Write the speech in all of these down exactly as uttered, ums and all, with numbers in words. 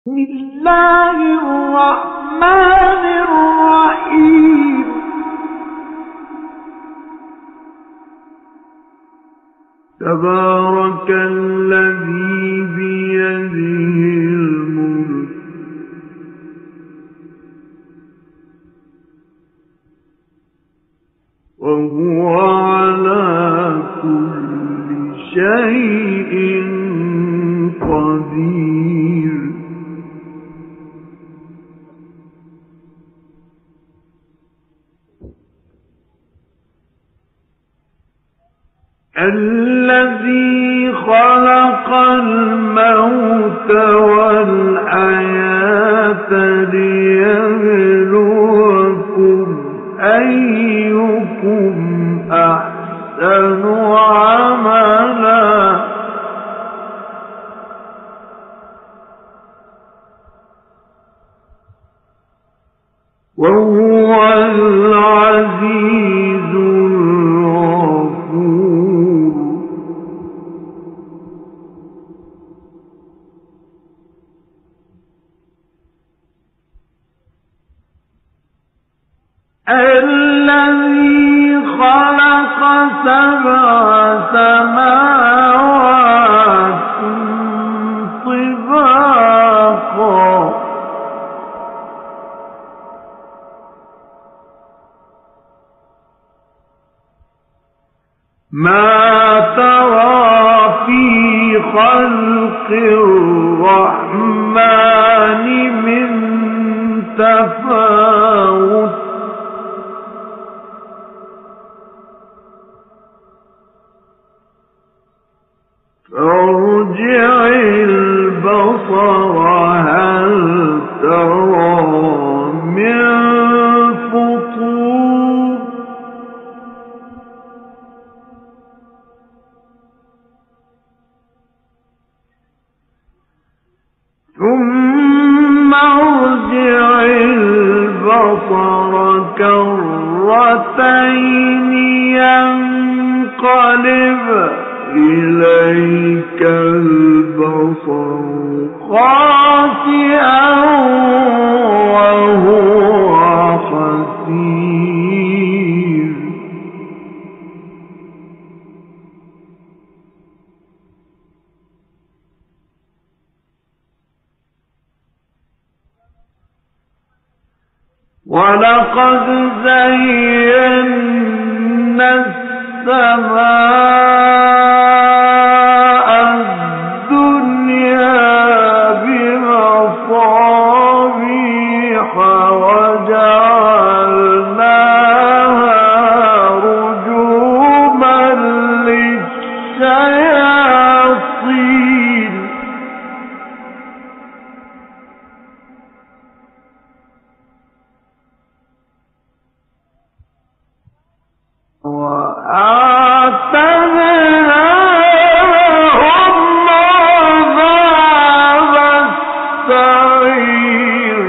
بسم الله الرحمن الرحيم. تبارك الذي بيده الملك وهو على كل شيء قدير. الذي خلق الموت والحياة ليبلوكم أيكم أحسن عملا وهو العزيز الغفور. الذي خلق سبع سماوات طباقا ما ترى في خلق الرحمن من تفاوت فارجع البصر هل ترى من فطور ثم ارجع البصر كرتين ينقلب إليك البصر خاسئا وهو حسير. ولقد زينا السماء الدنيا بمصابيح وجعلناها رجوما للشياطين وأعتدنا لهم عذاب السعير.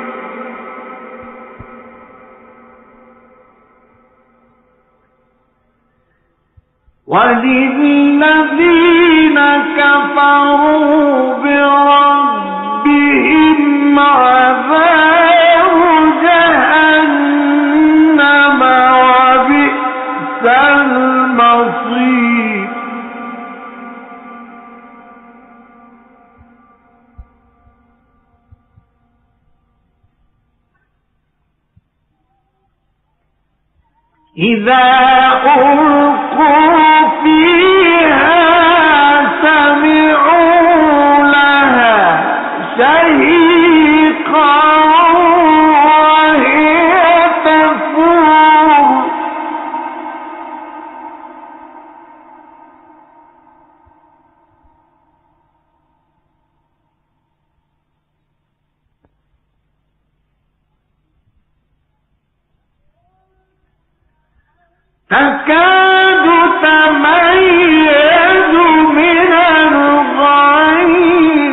وللذين كفروا بربهم عذاب جهنم وبئس المصير. إذا ألقوا فيها سمعوا لها شهيقا وهي تفور تكاد تميز من الغيظ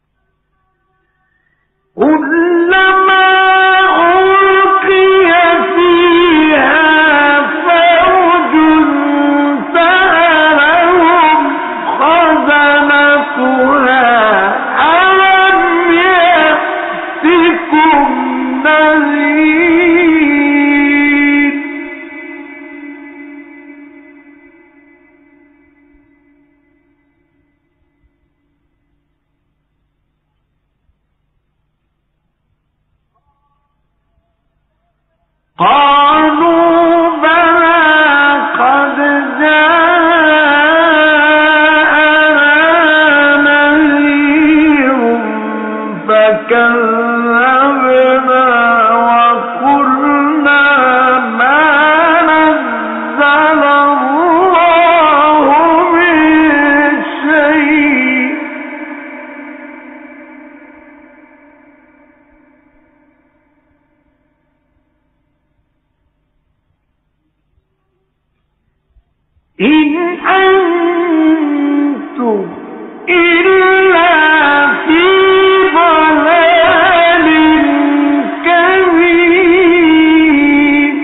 كلما ألقي قالوا بلى قد جاءنا نذير فكذبنا وقلنا ما نزل الله من شيء إن أنتم إلا في ضلال كبير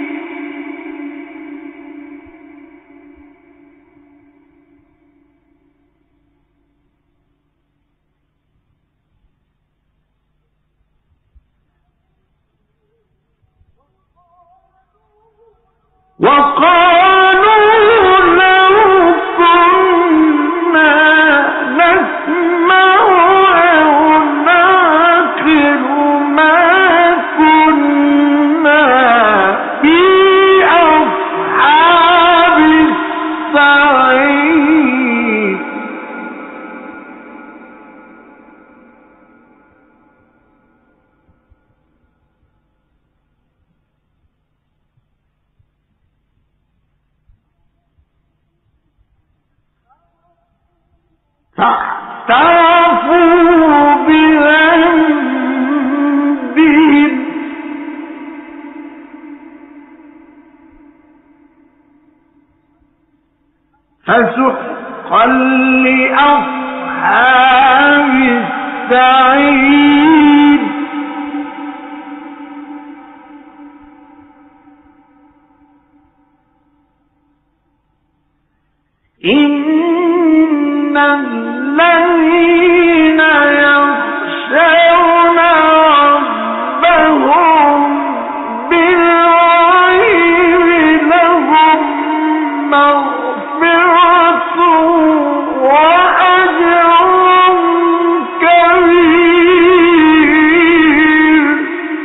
وقالوا لو كنا نسمع أو نعقل ما كنا في أصحاب السعير فاعترفوا بذنبهم فسحقا لأصحاب السعير إن الذين يخشون ربهم بالغيب لهم مغفرة وأجر كبير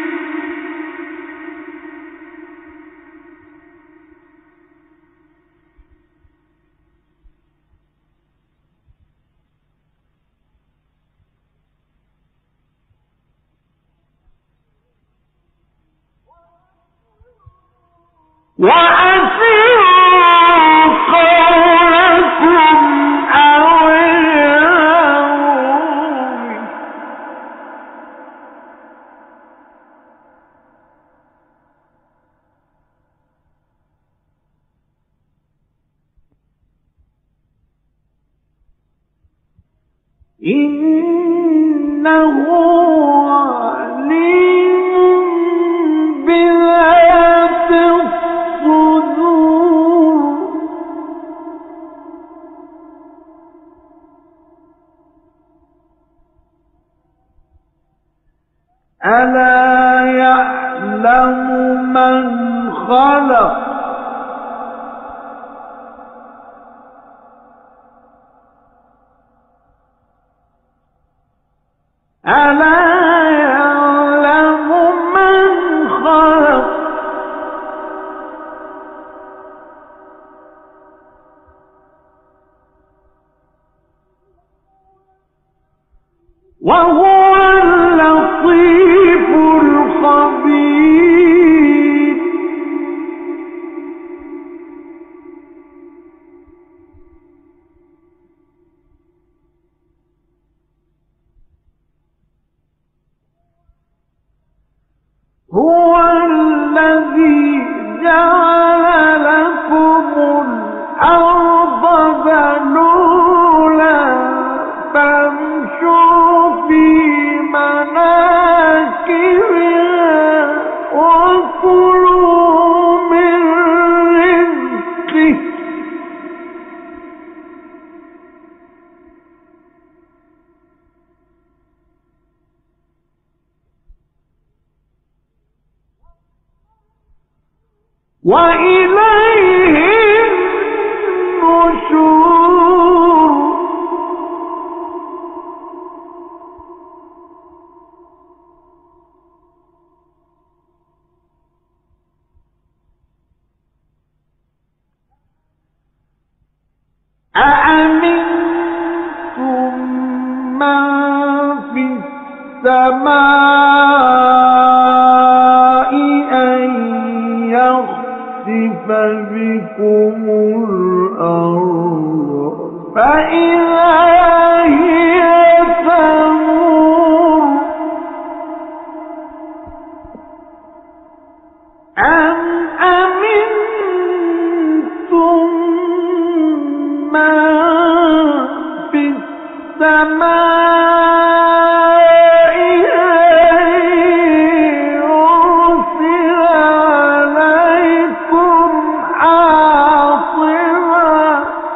وأسروا قولكم أو اجهروا به إنه عليم بذات الصدور ألا يعلم من خلق ألا يعلم من خلق وهو اللطيف الخبير هو الذي جعل لكم الأرض ذلولا فامشوا في مناكبها وكلوا من رزقه وإليه النشور السماء أن يخسف بكم الأرض فإذا هي تمور أم أمنتم من في السماء أن يرسل عليكم حاصبا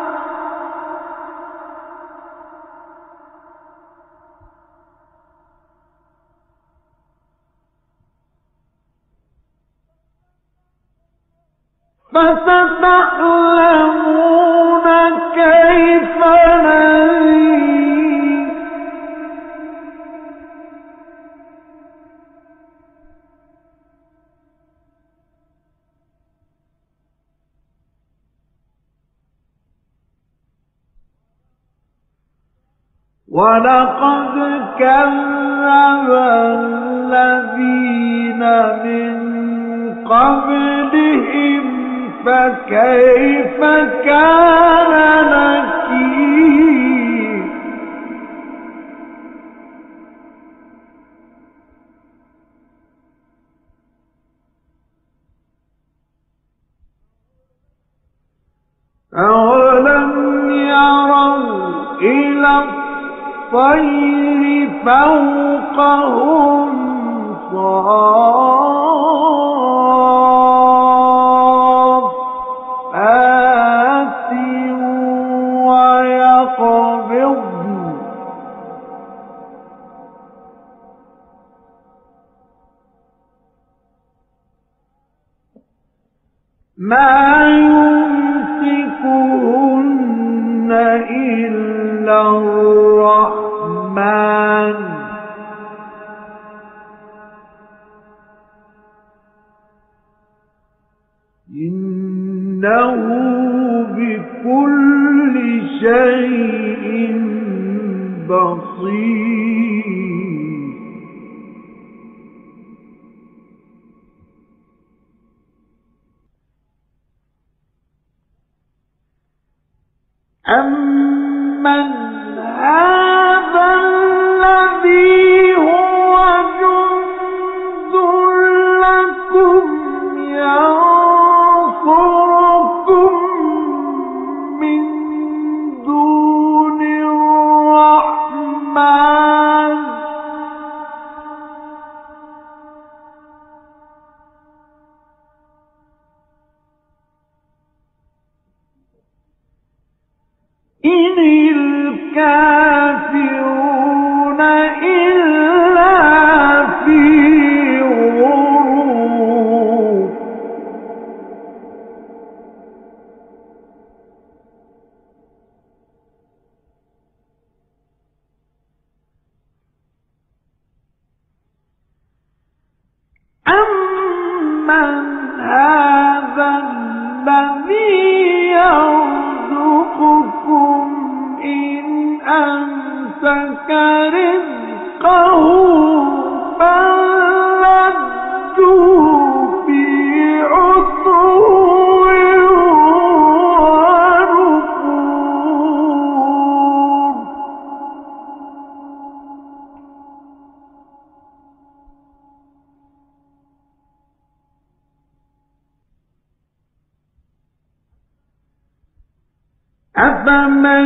فستعلمون كيف نذير ولقد كذب الذين من قبلهم فكيف كان نكير أولم يروا إلى الطير فوقهم صافات ويقبضن ما يمسكهن إلا الرحمن إنه بكل شيء بصير أمن هذا الذي هو جند لكم ينصركم من دون الرحمن إن الكافرون إلا في غرور أمن هذا الذي يرزقكم إن أمسك رزقه بل لجوا في عتو ونفور أفمن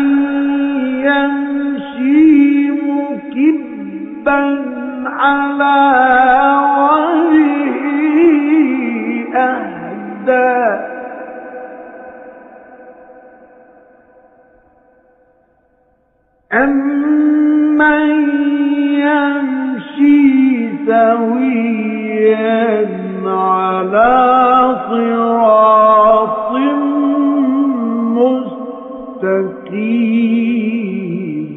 يمشي مكبا على وجهه أهدى أمن يمشي سويا على صراط مستقيم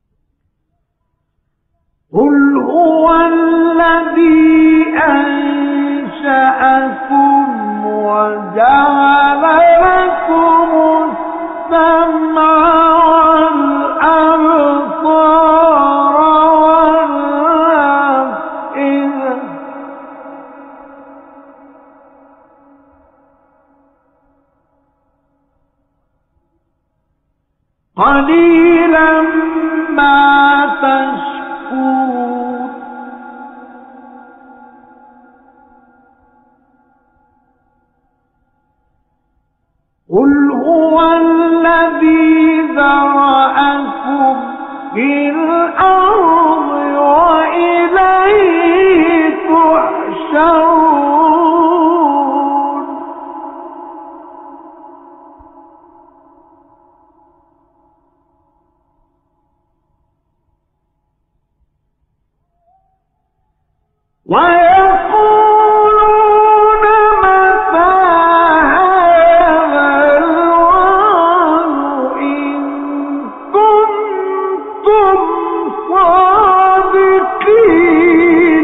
قل هو الذي أنزل لكم وجعل لكم السمع والأبصار والأفئدة قليلا ما تشكرون قل هو الذي ذرأكم في الأرض وإليه تحشرون ويقولون متى هذا الوعد إن كنتم صادقين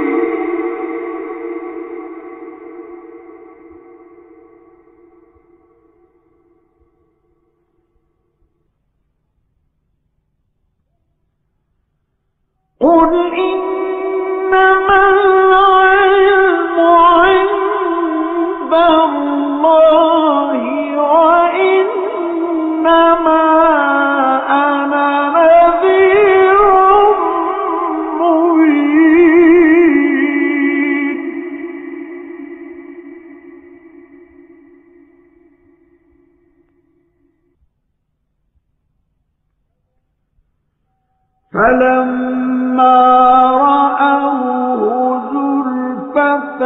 قل إنما العلم عند الله وإنما أنا نذير مبين فلما رأوه زلفة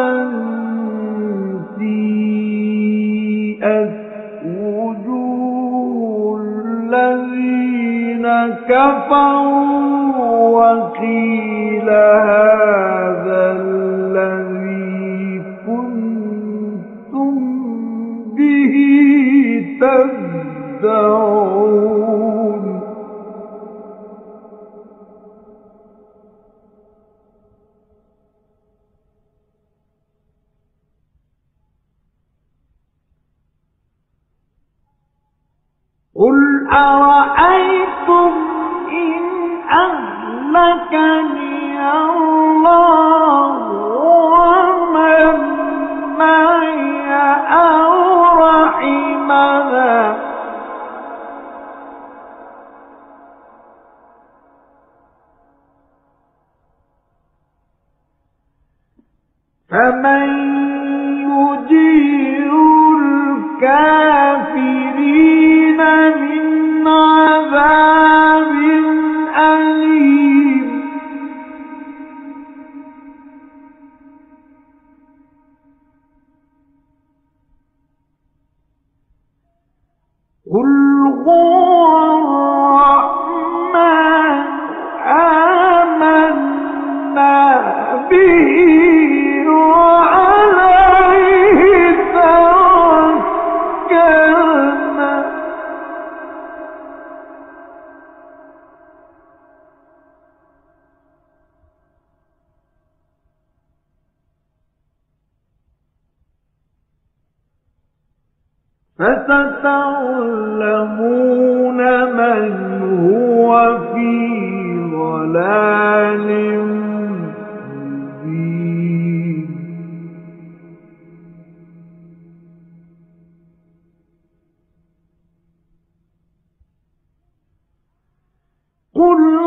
سيئت وجوه الذين كفروا وقيل هذا الذي كنتم به تدعون قل أرأيتم إن أهلكني الله ومن معي أو رحمنا فمن يجير الكافرين من عذاب أليم قل هو الرحمن آمنا به وعليه توكلنا فستعلمون من هو في ضلال مبين قل